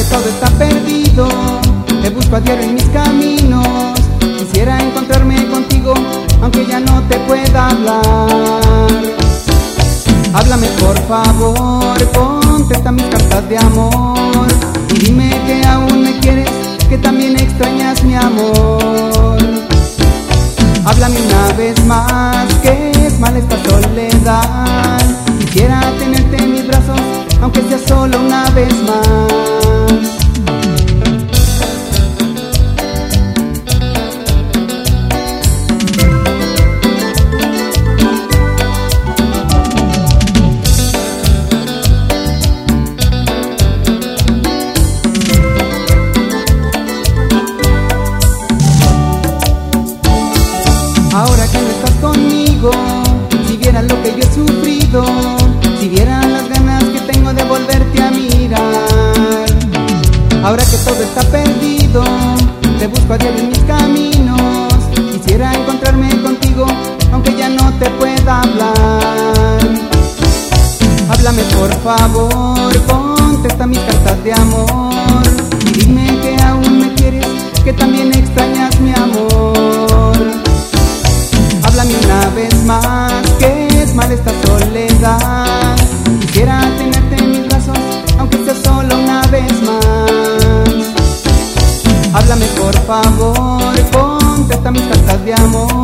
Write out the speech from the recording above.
todo está perdido, te busco a diario en mis caminos. Quisiera encontrarme contigo, aunque ya no te pueda hablar. Háblame por favor, contesta mis cartas de amor y dime que aún me quieres, que también extrañas mi amor. Háblame una vez más, que es mal esta soledad. Quisiera tenerte en mis brazos, aunque sea solo una vez más. Ahora que no estás conmigo, si vieras lo que yo he sufrido, si vieras las ganas que tengo de volverte a mirar. Ahora que todo está perdido, te busco a diario en mis caminos. Quisiera encontrarme contigo, aunque ya no te pueda hablar. Háblame por favor, contesta mis cartas de amor y dime que aún me quieres, que también extrañas mi amor. Háblame una vez más, que es mal esta soledad. Quisiera tenerte en mis brazos, aunque sea solo una vez más. Háblame por favor, contesta mis cartas de amor